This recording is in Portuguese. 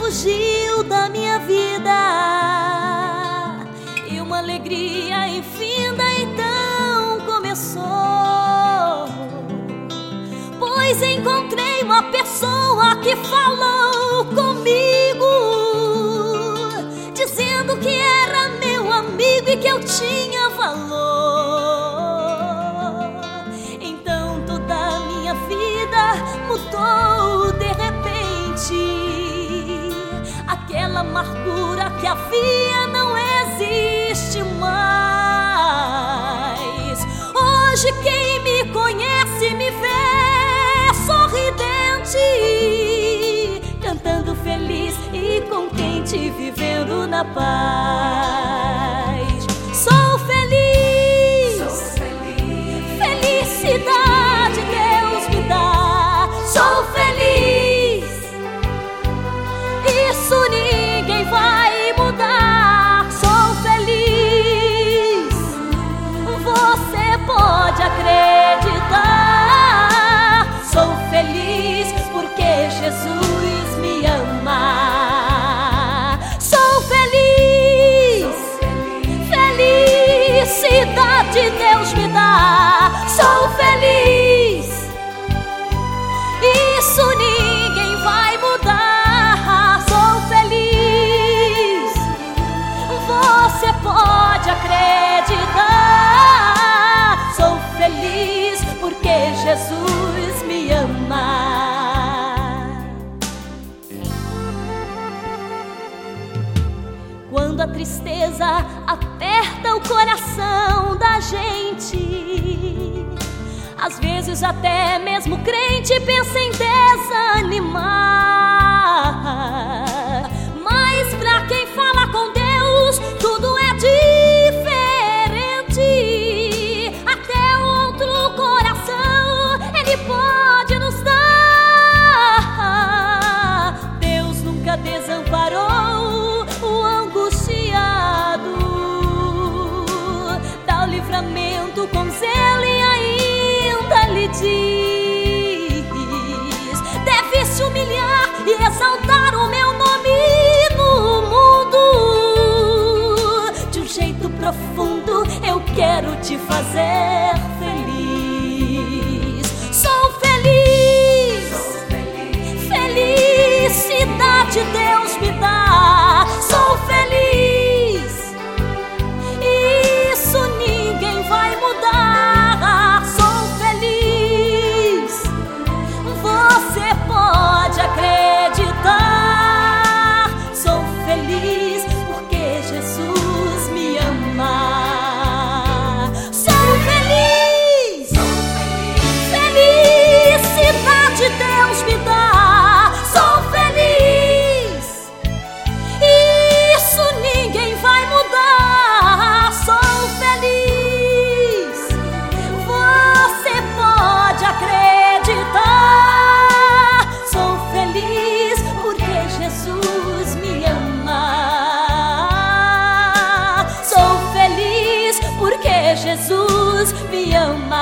fugiu da minha vida e uma alegria infinda então começou, pois encontrei uma pessoa que falou comigo, dizendo que era meu amigo e que eu tinha valor. Então toda a minha vida mudou de repente. Aquela amargura que havia não existe mais. Hoje quem me conhece me vê sorridente, cantando feliz e contente, vivendo na paz. Sou feliz, felicidade Deus me dá. Sou feliz, isso ninguém vai mudar. Sou feliz, você pode acreditar. Sou feliz porque Jesus me ama. Sou feliz, felicidade Deus me dá. Sou feliz, isso ninguém vai mudar. Sou feliz, você pode acreditar. Sou feliz porque Jesus me ama. Quando a tristeza aperta o coração da gente, às vezes até mesmo crente pensa em desanimar. Mas pra quem fala com Deus, tudo é diferente. Até outro coração Ele pode nos dar. Deus nunca desamparou o angustiado, dá o livramento com zelo e ainda lhe diz: deve se humilhar e exaltar o meu nome no mundo. De um jeito profundo eu quero te fazer feliz. Sou feliz, felicidade Deus me dá. Sou feliz, isso ninguém vai mudar. Sou feliz, você pode acreditar. Sou feliz porque Jesus me ama. Sou feliz, felicidade Deus me dá. Sou feliz, isso ninguém vai mudar. Sou feliz, você pode acreditar. Sou feliz porque Jesus me ama. Sou feliz porque Jesus me ama.